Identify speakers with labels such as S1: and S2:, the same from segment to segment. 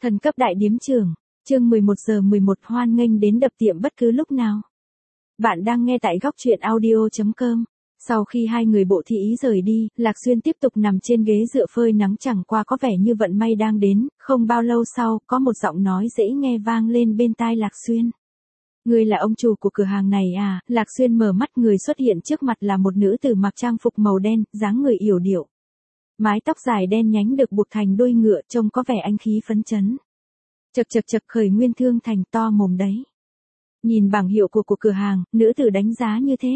S1: Thần cấp đại điếm trưởng, chương 11:11 hoan nghênh đến đập tiệm bất cứ lúc nào. Bạn đang nghe tại góc truyện audio.com. Sau khi hai người Bộ Thị Ý rời đi, Lạc Xuyên tiếp tục nằm trên ghế dựa phơi nắng, chẳng qua có vẻ như vận may đang đến. Không bao lâu sau, có một giọng nói dễ nghe vang lên bên tai Lạc Xuyên. Ngươi là ông chủ của cửa hàng này à? Lạc Xuyên mở mắt, người xuất hiện trước mặt là một nữ tử mặc trang phục màu đen, dáng người yểu điệu. Mái tóc dài đen nhánh được buộc thành đuôi ngựa, trông có vẻ anh khí phấn chấn. Chậc Khởi Nguyên Thương Thành, to mồm đấy. Nhìn bảng hiệu của cửa hàng, nữ tử đánh giá như thế.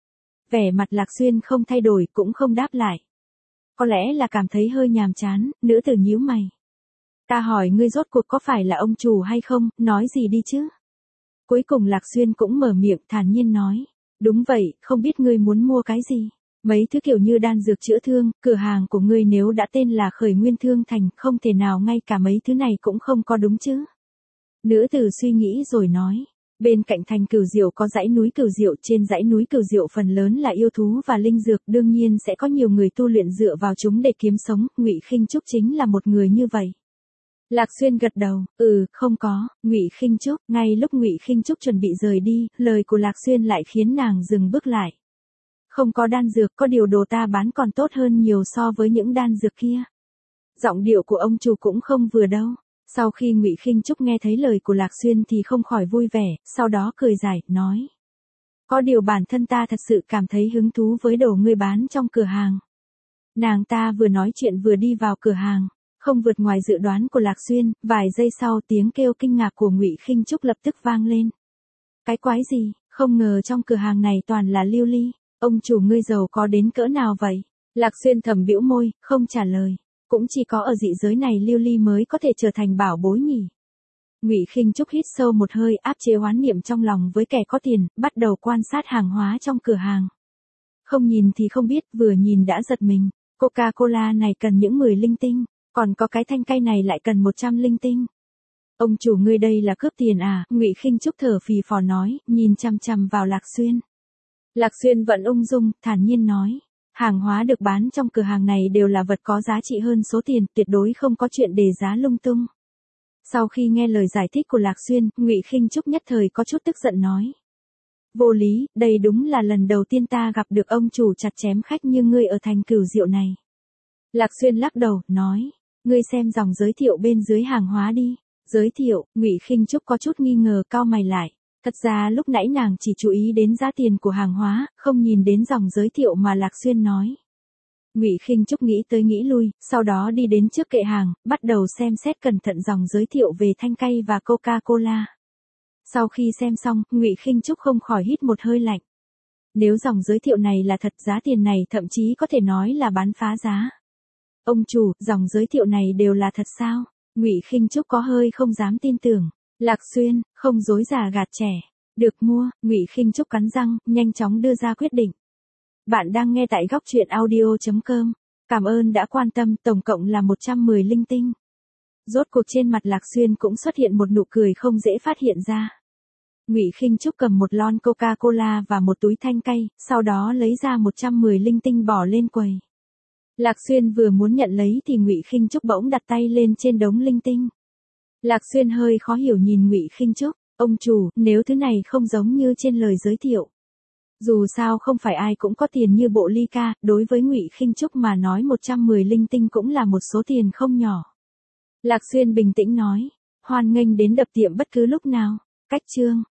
S1: Vẻ mặt Lạc Xuyên không thay đổi, cũng không đáp lại. Có lẽ là cảm thấy hơi nhàm chán, nữ tử nhíu mày. Ta hỏi ngươi rốt cuộc có phải là ông chủ hay không, nói gì đi chứ? Cuối cùng Lạc Xuyên cũng mở miệng, thản nhiên nói. Đúng vậy, không biết ngươi muốn mua cái gì? Mấy thứ kiểu như đan dược chữa thương, cửa hàng của ngươi nếu đã tên là Khởi Nguyên Thương Thành, không thể nào ngay cả mấy thứ này cũng không có đúng chứ? Nữ tử suy nghĩ rồi nói. Bên cạnh thành Cửu Diệu có dãy núi Cửu Diệu, trên dãy núi Cửu Diệu phần lớn là yêu thú và linh dược, đương nhiên sẽ có nhiều người tu luyện dựa vào chúng để kiếm sống, Ngụy Khinh Trúc chính là một người như vậy. Lạc Xuyên gật đầu, không có. Ngụy Khinh Trúc. Ngay lúc Ngụy Khinh Trúc chuẩn bị rời đi, lời của Lạc Xuyên lại khiến nàng dừng bước lại. Không có đan dược, có điều đồ ta bán còn tốt hơn nhiều so với những đan dược kia. Giọng điệu của ông chủ cũng không vừa đâu. Sau khi Ngụy Khinh Trúc nghe thấy lời của Lạc Xuyên thì không khỏi vui vẻ, sau đó cười giải, nói. Có điều bản thân ta thật sự cảm thấy hứng thú với đồ ngươi bán trong cửa hàng. Nàng ta vừa nói chuyện vừa đi vào cửa hàng, không vượt ngoài dự đoán của Lạc Xuyên, vài giây sau tiếng kêu kinh ngạc của Ngụy Khinh Trúc lập tức vang lên. Cái quái gì, không ngờ trong cửa hàng này toàn là lưu ly. Ông chủ ngươi giàu có đến cỡ nào vậy? Lạc Xuyên thầm bĩu môi, không trả lời. Cũng chỉ có ở dị giới này lưu ly mới có thể trở thành bảo bối nhỉ. Ngụy Khinh Trúc hít sâu một hơi, áp chế oán niệm trong lòng với kẻ có tiền, bắt đầu quan sát hàng hóa trong cửa hàng. Không nhìn thì không biết, vừa nhìn đã giật mình. Coca-Cola này cần những 10 linh tinh, còn có cái thanh cây này lại cần 100 linh tinh. Ông chủ ngươi đây là cướp tiền à? Ngụy Khinh Trúc thở phì phò nói, nhìn chằm chằm vào Lạc Xuyên. Lạc Xuyên vẫn ung dung, thản nhiên nói. Hàng hóa được bán trong cửa hàng này đều là vật có giá trị hơn số tiền, tuyệt đối không có chuyện đề giá lung tung. Sau khi nghe lời giải thích của Lạc Xuyên, Ngụy Khinh Trúc nhất thời có chút tức giận nói. Vô lý, đây đúng là lần đầu tiên ta gặp được ông chủ chặt chém khách như ngươi ở thành Cửu Diệu này. Lạc Xuyên lắc đầu, nói. Ngươi xem dòng giới thiệu bên dưới hàng hóa đi. Giới thiệu, Ngụy Khinh Trúc có chút nghi ngờ, cau mày lại. Thật ra lúc nãy nàng chỉ chú ý đến giá tiền của hàng hóa, không nhìn đến dòng giới thiệu mà Lạc Xuyên nói. Ngụy Khinh Trúc nghĩ tới nghĩ lui, sau đó đi đến trước kệ hàng, bắt đầu xem xét cẩn thận dòng giới thiệu về thanh cây và Coca-Cola. Sau khi xem xong, Ngụy Khinh Trúc không khỏi hít một hơi lạnh. Nếu dòng giới thiệu này là thật, giá tiền này thậm chí có thể nói là bán phá giá. Ông chủ, dòng giới thiệu này đều là thật sao? Ngụy Khinh Trúc có hơi không dám tin tưởng. Lạc Xuyên, không dối già gạt trẻ. Được mua, Ngụy Khinh Trúc cắn răng, nhanh chóng đưa ra quyết định. Bạn đang nghe tại góc truyện audio.com. Cảm ơn đã quan tâm, tổng cộng là 110 linh tinh. Rốt cuộc trên mặt Lạc Xuyên cũng xuất hiện một nụ cười không dễ phát hiện ra. Ngụy Khinh Trúc cầm một lon Coca-Cola và một túi thanh cây, sau đó lấy ra 110 linh tinh bỏ lên quầy. Lạc Xuyên vừa muốn nhận lấy thì Ngụy Khinh Trúc bỗng đặt tay lên trên đống linh tinh. Lạc Xuyên hơi khó hiểu nhìn Ngụy Khinh Trúc, ông chủ, nếu thứ này không giống như trên lời giới thiệu. Dù sao không phải ai cũng có tiền như Bộ Ly Ca, đối với Ngụy Khinh Trúc mà nói 110 linh tinh cũng là một số tiền không nhỏ. Lạc Xuyên bình tĩnh nói, hoan nghênh đến đập tiệm bất cứ lúc nào. Cách chương